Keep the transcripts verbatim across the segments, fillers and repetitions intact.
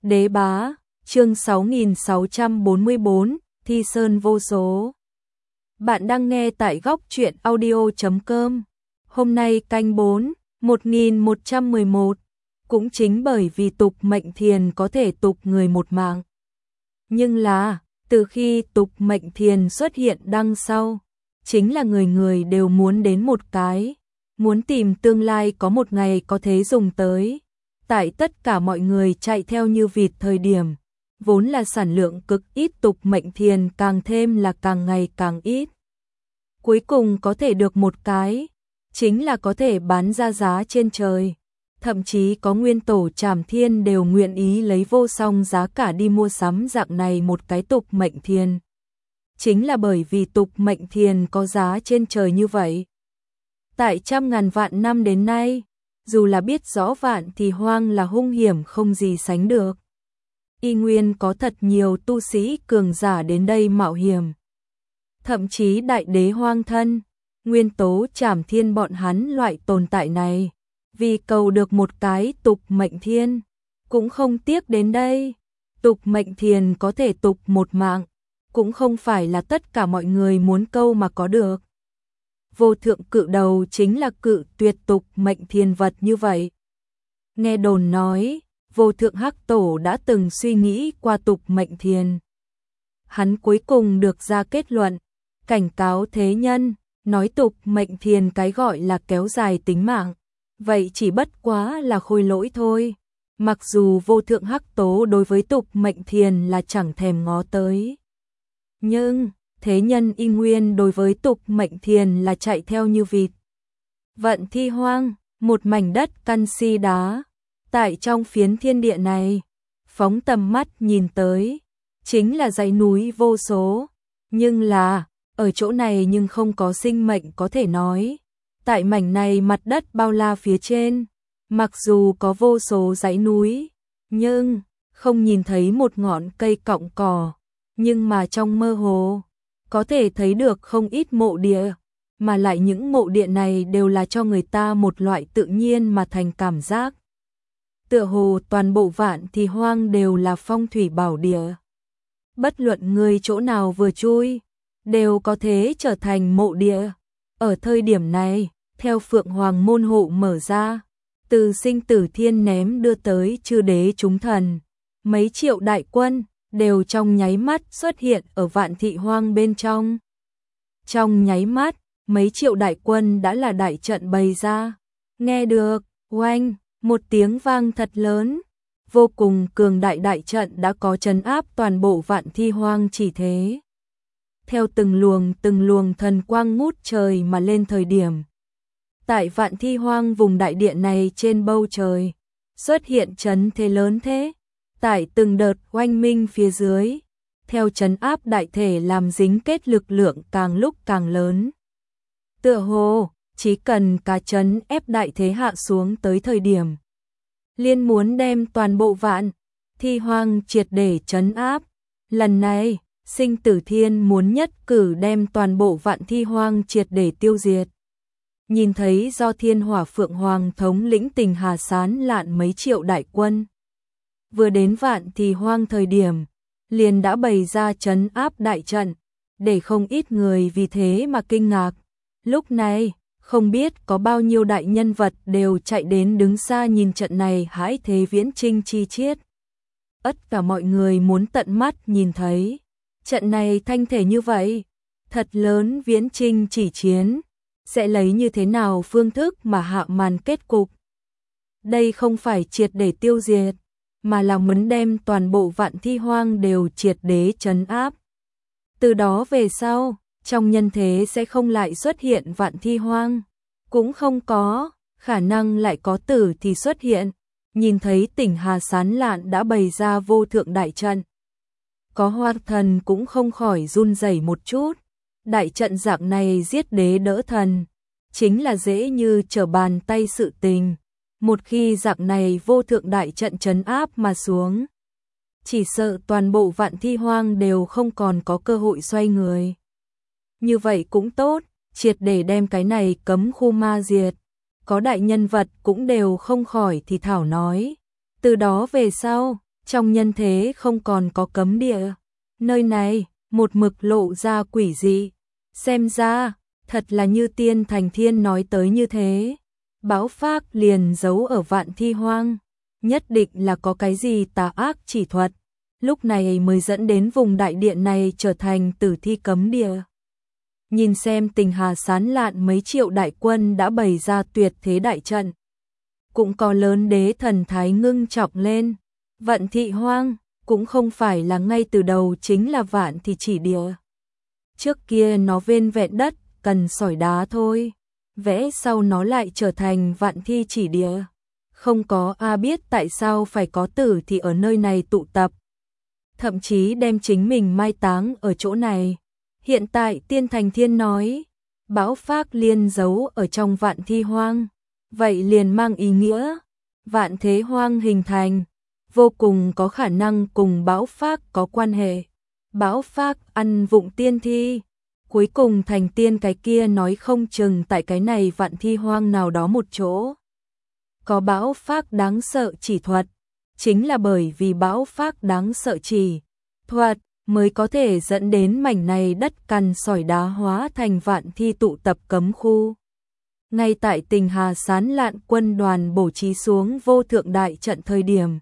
Đế bá, chương sáu nghìn sáu trăm bốn mươi bốn, Thi Sơn vô số. Bạn đang nghe tại góc truyện audio chấm com. Hôm nay canh bốn, một nghìn một trăm mười một. Cũng chính bởi vì tục mệnh thiền có thể tục người một mạng. Nhưng là, từ khi tục mệnh thiền xuất hiện đằng sau, chính là người người đều muốn đến một cái, muốn tìm tương lai có một ngày có thể dùng tới. Tại tất cả mọi người chạy theo như vịt thời điểm, vốn là sản lượng cực ít tục mệnh thiền càng thêm là càng ngày càng ít. Cuối cùng có thể được một cái, chính là có thể bán ra giá trên trời. Thậm chí có nguyên tổ Trảm Thiên đều nguyện ý lấy vô song giá cả đi mua sắm dạng này một cái tục mệnh thiền. Chính là bởi vì tục mệnh thiền có giá trên trời như vậy. Tại trăm ngàn vạn năm đến nay, dù là biết rõ Vạn Thì Hoang là hung hiểm không gì sánh được, y nguyên có thật nhiều tu sĩ cường giả đến đây mạo hiểm. Thậm chí đại đế hoang thân, nguyên tố Trảm Thiên bọn hắn loại tồn tại này, vì cầu được một cái tục mệnh thiên, cũng không tiếc đến đây. Tục mệnh thiền có thể tục một mạng, cũng không phải là tất cả mọi người muốn câu mà có được. Vô thượng cự đầu chính là cự tuyệt tục mệnh thiền vật như vậy. Nghe đồn nói, vô thượng hắc tổ đã từng suy nghĩ qua tục mệnh thiền. Hắn cuối cùng được ra kết luận, cảnh cáo thế nhân, nói tục mệnh thiền cái gọi là kéo dài tính mạng, vậy chỉ bất quá là khôi lỗi thôi. Mặc dù vô thượng hắc tố đối với tục mệnh thiền là chẳng thèm ngó tới, nhưng thế nhân y nguyên đối với tục mệnh thiền là chạy theo như vịt. Vận Thi Hoang, một mảnh đất canxi đá, tại trong phiến thiên địa này, phóng tầm mắt nhìn tới, chính là dãy núi vô số, nhưng là, ở chỗ này nhưng không có sinh mệnh có thể nói. Tại mảnh này mặt đất bao la phía trên, mặc dù có vô số dãy núi, nhưng không nhìn thấy một ngọn cây cọng cỏ, nhưng mà trong mơ hồ, có thể thấy được không ít mộ địa, mà lại những mộ địa này đều là cho người ta một loại tự nhiên mà thành cảm giác. Tựa hồ toàn bộ Vạn Thì Hoang đều là phong thủy bảo địa. Bất luận người chỗ nào vừa chui, đều có thể trở thành mộ địa. Ở thời điểm này, theo Phượng Hoàng môn hộ mở ra, từ sinh tử thiên ném đưa tới chư đế chúng thần, mấy triệu đại quân đều trong nháy mắt xuất hiện ở Vạn Thị Hoang bên trong. Trong nháy mắt, mấy triệu đại quân đã là đại trận bày ra. Nghe được, oanh, một tiếng vang thật lớn, vô cùng cường đại đại trận đã có trấn áp toàn bộ Vạn Thi Hoang chỉ thế. Theo từng luồng từng luồng thần quang ngút trời mà lên thời điểm, tại Vạn Thi Hoang vùng đại địa này trên bầu trời, xuất hiện trấn thế lớn thế. Tại từng đợt oanh minh phía dưới, theo trấn áp đại thể làm dính kết lực lượng càng lúc càng lớn. Tựa hồ, chỉ cần cả trấn ép đại thế hạ xuống tới thời điểm, liên muốn đem toàn bộ Vạn Thi Hoang triệt để trấn áp. Lần này, sinh tử thiên muốn nhất cử đem toàn bộ Vạn Thi Hoang triệt để tiêu diệt. Nhìn thấy do Thiên Hỏa Phượng Hoàng thống lĩnh Tình Hà sán lạn mấy triệu đại quân, vừa đến Vạn Thì Hoang thời điểm, liền đã bày ra trấn áp đại trận, để không ít người vì thế mà kinh ngạc. Lúc này, không biết có bao nhiêu đại nhân vật đều chạy đến đứng xa nhìn trận này hãi thế viễn trinh chi chiết. Tất cả mọi người muốn tận mắt nhìn thấy, trận này thanh thể như vậy, thật lớn viễn trinh chỉ chiến, sẽ lấy như thế nào phương thức mà hạ màn kết cục. Đây không phải triệt để tiêu diệt, mà là muốn đem toàn bộ Vạn Thi Hoang đều triệt để trấn áp. Từ đó về sau, trong nhân thế sẽ không lại xuất hiện Vạn Thi Hoang, cũng không có khả năng lại có tử thì xuất hiện. Nhìn thấy Tỉnh Hà sán lạn đã bày ra vô thượng đại trận, có Hoa thần cũng không khỏi run rẩy một chút. Đại trận dạng này giết đế đỡ thần, chính là dễ như trở bàn tay sự tình. Một khi dạng này vô thượng đại trận trấn áp mà xuống, chỉ sợ toàn bộ Vạn Thi Hoang đều không còn có cơ hội xoay người. Như vậy cũng tốt, triệt để đem cái này cấm khu ma diệt. Có đại nhân vật cũng đều không khỏi thì thảo nói. Từ đó về sau, Trong nhân thế không còn có cấm địa. Nơi này, một mực lộ ra quỷ dị. Xem ra, thật là như Tiên Thành Thiên nói tới như thế. Báo phác liền giấu ở Vạn Thi Hoang. Nhất định là có cái gì tà ác chỉ thuật. Lúc này mới dẫn đến vùng đại điện này trở thành tử thi cấm địa. Nhìn xem tình hà sán lạn mấy triệu đại quân đã bày ra tuyệt thế đại trận. Cũng có lớn đế thần thái ngưng trọng lên. Vận Thị Hoang cũng không phải là ngay từ đầu chính là Vạn Thị chỉ địa. Trước kia nó vên vẹn đất, cần sỏi đá thôi. Vẽ sau nó lại trở thành Vạn Thi chỉ địa. Không có ai biết tại sao phải có tử thì ở nơi này tụ tập. Thậm chí đem chính mình mai táng ở chỗ này. Hiện tại Tiên Thành Thiên nói, Báo phác liên giấu ở trong Vạn Thi Hoang. Vậy liền mang ý nghĩa, Vạn Thế Hoang hình thành, vô cùng có khả năng cùng Báo phác có quan hệ. Báo phác ăn vụng tiên thi, cuối cùng thành tiên cái kia nói không chừng tại cái này Vạn Thi Hoang nào đó một chỗ. Có Báo phác đáng sợ chỉ thuật, chính là bởi vì Báo phác đáng sợ chỉ thuật mới có thể dẫn đến mảnh này đất cằn sỏi đá hóa thành Vạn Thi tụ tập cấm khu. Ngay tại tình hà sán lạn quân đoàn bổ trí xuống vô thượng đại trận thời điểm.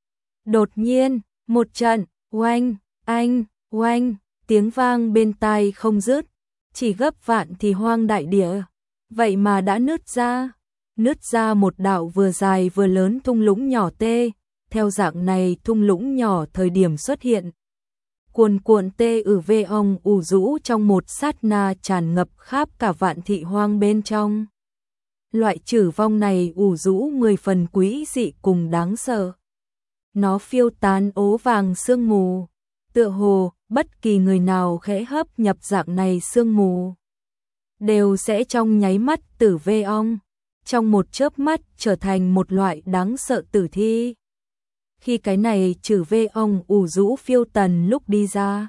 Đột nhiên, một trận, oanh, anh, oanh, tiếng vang bên tai không dứt, chỉ gấp Vạn Thi Hoang đại địa. Vậy mà đã nứt ra, nứt ra một đạo vừa dài vừa lớn thung lũng nhỏ tê, theo dạng này thung lũng nhỏ thời điểm xuất hiện. Cuồn cuộn tê ử vê ong ủ rũ trong một sát na tràn ngập khắp cả Vạn Thị Hoang bên trong. Loại trừ vong này ủ rũ mười phần quý dị cùng đáng sợ. Nó phiêu tán ố vàng sương mù, tựa hồ bất kỳ người nào khẽ hấp nhập dạng này sương mù đều sẽ trong nháy mắt tử vê ong, trong một chớp mắt trở thành một loại đáng sợ tử thi. Khi cái này trừ vê ong ủ rũ phiêu tần lúc đi ra.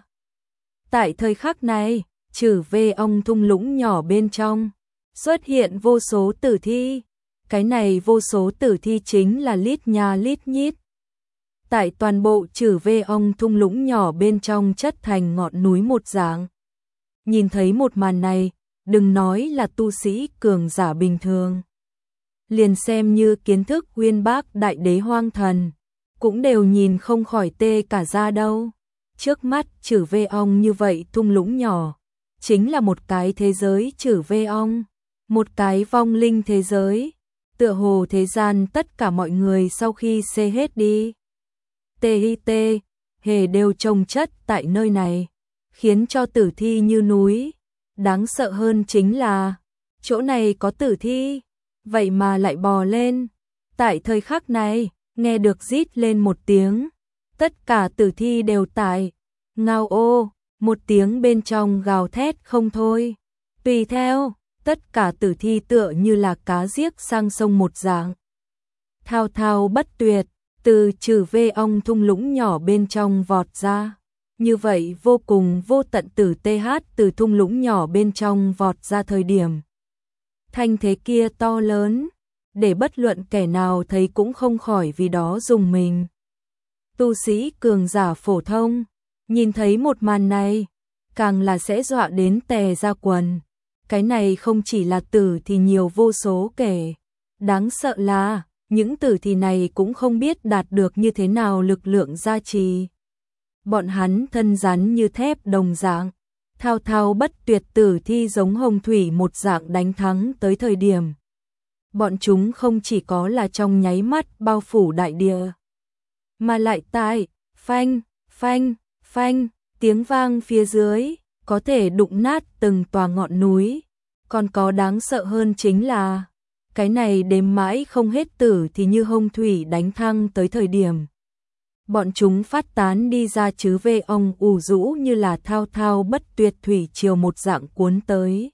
Tại thời khắc này, trừ vê ong thung lũng nhỏ bên trong, xuất hiện vô số tử thi. Cái này vô số tử thi chính là lít nha lít nhít. Tại toàn bộ trừ vê ong thung lũng nhỏ bên trong chất thành ngọn núi một dạng. Nhìn thấy một màn này, đừng nói là tu sĩ cường giả bình thường. Liền xem như kiến thức uyên bác đại đế hoang thần, cũng đều nhìn không khỏi tê cả da đâu. Trước mắt trừ vê ong như vậy thung lũng nhỏ, chính là một cái thế giới trừ vê ong, một cái vong linh thế giới. Tựa hồ thế gian tất cả mọi người sau khi xê hết đi, tê hi tê, hề đều trồng chất tại nơi này, khiến cho tử thi như núi. Đáng sợ hơn chính là, chỗ này có tử thi, vậy mà lại bò lên. Tại thời khắc này, nghe được rít lên một tiếng, tất cả tử thi đều tại, ngao ô, một tiếng bên trong gào thét không thôi. Tùy theo, tất cả tử thi tựa như là cá giếc sang sông một dạng. Thao thao bất tuyệt, từ trừ vê ong thung lũng nhỏ bên trong vọt ra. Như vậy vô cùng vô tận tử tê hát từ thung lũng nhỏ bên trong vọt ra thời điểm. Thanh thế kia to lớn, để bất luận kẻ nào thấy cũng không khỏi vì đó dùng mình. Tu sĩ cường giả phổ thông, nhìn thấy một màn này, càng là sẽ dọa đến tè ra quần. Cái này không chỉ là tử thì nhiều vô số kể. Đáng sợ là, những tử thì này cũng không biết đạt được như thế nào lực lượng gia trì. Bọn hắn thân rắn như thép đồng dạng, thao thao bất tuyệt tử thi giống hồng thủy một dạng đánh thắng tới thời điểm. Bọn chúng không chỉ có là trong nháy mắt bao phủ đại địa, mà lại tại, phanh, phanh, phanh, tiếng vang phía dưới, có thể đụng nát từng tòa ngọn núi. Còn có đáng sợ hơn chính là, cái này đếm mãi không hết tử thì như hồng thủy đánh thăng tới thời điểm. Bọn chúng phát tán đi ra chứ vê ong ủ rũ như là thao thao bất tuyệt thủy triều một dạng cuốn tới.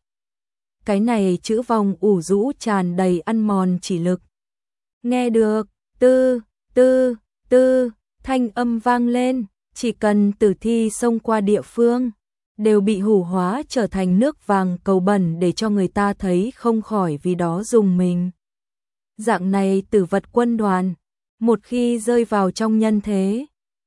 Cái này chữ vong ủ rũ tràn đầy ăn mòn chỉ lực. Nghe được, tư, tư, tư, thanh âm vang lên, chỉ cần tử thi xông qua địa phương, đều bị hủ hóa trở thành nước vàng cầu bẩn để cho người ta thấy không khỏi vì đó dùng mình. Dạng này tử vật quân đoàn, một khi rơi vào trong nhân thế,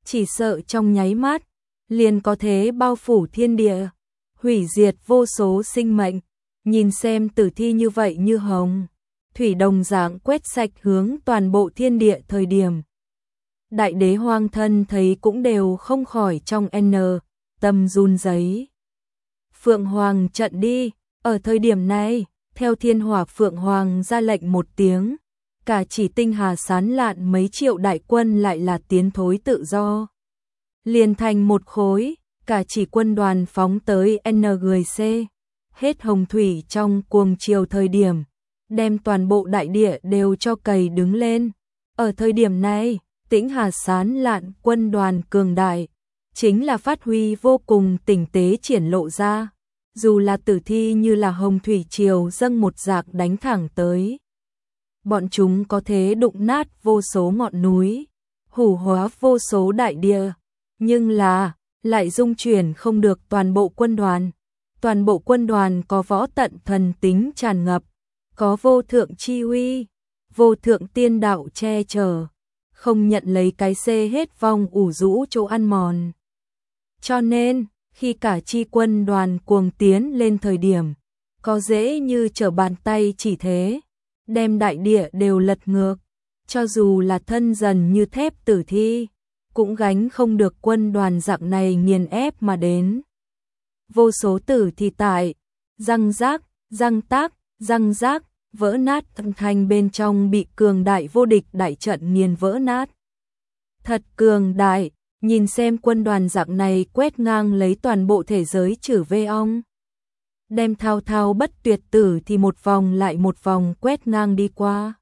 chỉ sợ trong nháy mắt, liền có thể bao phủ thiên địa, hủy diệt vô số sinh mệnh, nhìn xem tử thi như vậy như hồng, thủy đồng dạng quét sạch hướng toàn bộ thiên địa thời điểm. Đại đế hoang thân thấy cũng đều không khỏi trong N, tâm run rẩy. Phượng Hoàng trận đi, ở thời điểm này, theo thiên hỏa Phượng Hoàng ra lệnh một tiếng, cả chỉ tinh hà sán lạn mấy triệu đại quân lại là tiến thối tự do. Liền thành một khối, cả chỉ quân đoàn phóng tới N G C, hết hồng thủy trong cuồng chiều thời điểm, đem toàn bộ đại địa đều cho cày đứng lên. Ở thời điểm này, Tĩnh Hà sán lạn quân đoàn cường đại, chính là phát huy vô cùng tinh tế triển lộ ra, dù là tử thi như là hồng thủy triều dâng một dạc đánh thẳng tới. Bọn chúng có thể đụng nát vô số ngọn núi, hủ hóa vô số đại địa, nhưng là, lại dung chuyển không được toàn bộ quân đoàn. Toàn bộ quân đoàn có võ tận thần tính tràn ngập, có vô thượng chi uy, vô thượng tiên đạo che chở, không nhận lấy cái xê hết vong ủ rũ chỗ ăn mòn. Cho nên, khi cả chi quân đoàn cuồng tiến lên thời điểm, có dễ như trở bàn tay chỉ thế, đem đại địa đều lật ngược, cho dù là thân dần như thép tử thi, cũng gánh không được quân đoàn dạng này nghiền ép mà đến. Vô số tử thi tại, răng rác, răng tác, răng rác, vỡ nát âm thanh bên trong bị cường đại vô địch đại trận nghiền vỡ nát. Thật cường đại, nhìn xem quân đoàn dạng này quét ngang lấy toàn bộ thế giới trừ vê ong. Đem thao thao bất tuyệt tử thì một vòng lại một vòng quét ngang đi qua.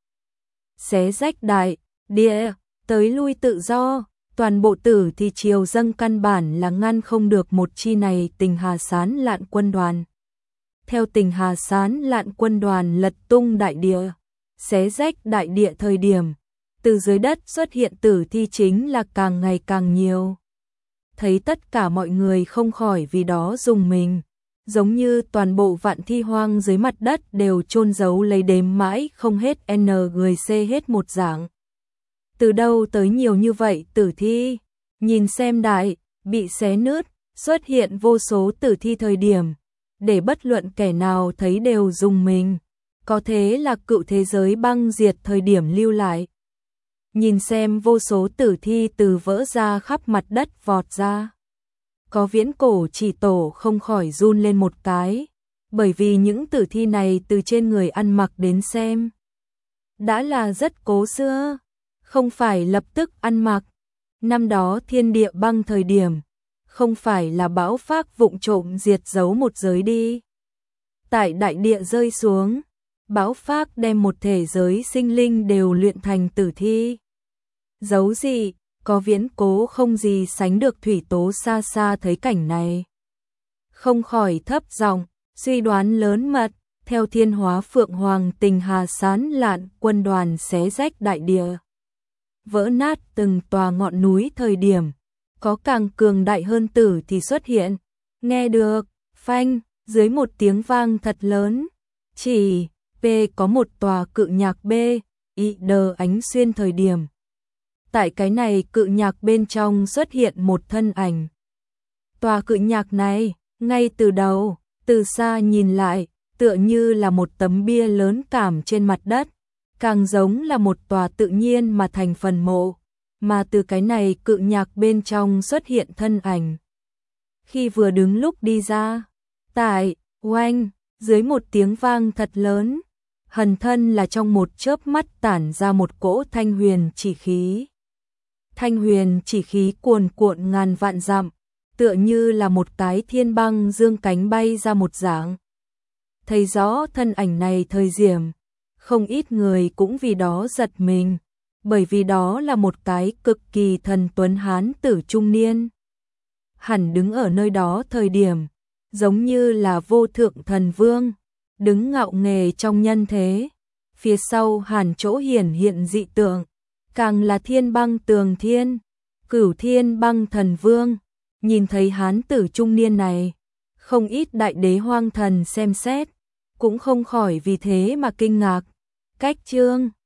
Xé rách đại, địa, tới lui tự do, toàn bộ tử thì chiều dâng căn bản là ngăn không được một chi này Tình Hà sán lạn quân đoàn. Theo Tình Hà sán lạn quân đoàn lật tung đại địa, xé rách đại địa thời điểm, từ dưới đất xuất hiện tử thi chính là càng ngày càng nhiều. Thấy tất cả mọi người không khỏi vì đó dùng mình, giống như toàn bộ vạn thi hoang dưới mặt đất đều chôn giấu lấy đếm mãi không hết N G C hết một dạng. Từ đâu tới nhiều như vậy tử thi? Nhìn xem đại, bị xé nứt, xuất hiện vô số tử thi thời điểm, để bất luận kẻ nào thấy đều dùng mình, có thế là cựu thế giới băng diệt thời điểm lưu lại. Nhìn xem vô số tử thi từ vỡ ra khắp mặt đất vọt ra. Có viễn cổ chỉ tổ không khỏi run lên một cái, bởi vì những tử thi này từ trên người ăn mặc đến xem, đã là rất cố xưa, không phải lập tức ăn mặc. Năm đó thiên địa băng thời điểm, không phải là bão phác vụng trộm diệt giấu một giới đi. Tại đại địa rơi xuống, bão phác đem một thể giới sinh linh đều luyện thành tử thi. Giấu gì, có viễn cố không gì sánh được thủy tố xa xa thấy cảnh này. Không khỏi thấp giọng, suy đoán lớn mật, theo thiên hóa Phượng Hoàng Tình Hà sán lạn quân đoàn xé rách đại địa. Vỡ nát từng tòa ngọn núi thời điểm, có càng cường đại hơn tử thì xuất hiện, nghe được, phanh, dưới một tiếng vang thật lớn, chỉ, P có một tòa cự nhạc B, y đờ ánh xuyên thời điểm. Tại cái này cự nhạc bên trong xuất hiện một thân ảnh. Tòa cự nhạc này, ngay từ đầu, từ xa nhìn lại, tựa như là một tấm bia lớn cảm trên mặt đất, càng giống là một tòa tự nhiên mà thành phần mộ, mà từ cái này cự nhạc bên trong xuất hiện thân ảnh. Khi vừa đứng lúc đi ra, tại, oanh, dưới một tiếng vang thật lớn, hần thân là trong một chớp mắt tản ra một cỗ thanh huyền chỉ khí. Thanh huyền chỉ khí cuồn cuộn ngàn vạn dặm, tựa như là một cái thiên băng dương cánh bay ra một dạng. Thấy rõ thân ảnh này thời điểm, không ít người cũng vì đó giật mình, bởi vì đó là một cái cực kỳ thần tuấn hán tử trung niên. Hẳn đứng ở nơi đó thời điểm, giống như là vô thượng thần vương, đứng ngạo nghề trong nhân thế. Phía sau hàn chỗ hiển hiện dị tượng, càng là thiên băng tường thiên, cửu thiên băng thần vương. Nhìn thấy hán tử trung niên này, không ít đại đế hoang thần xem xét, cũng không khỏi vì thế mà kinh ngạc. Cách chương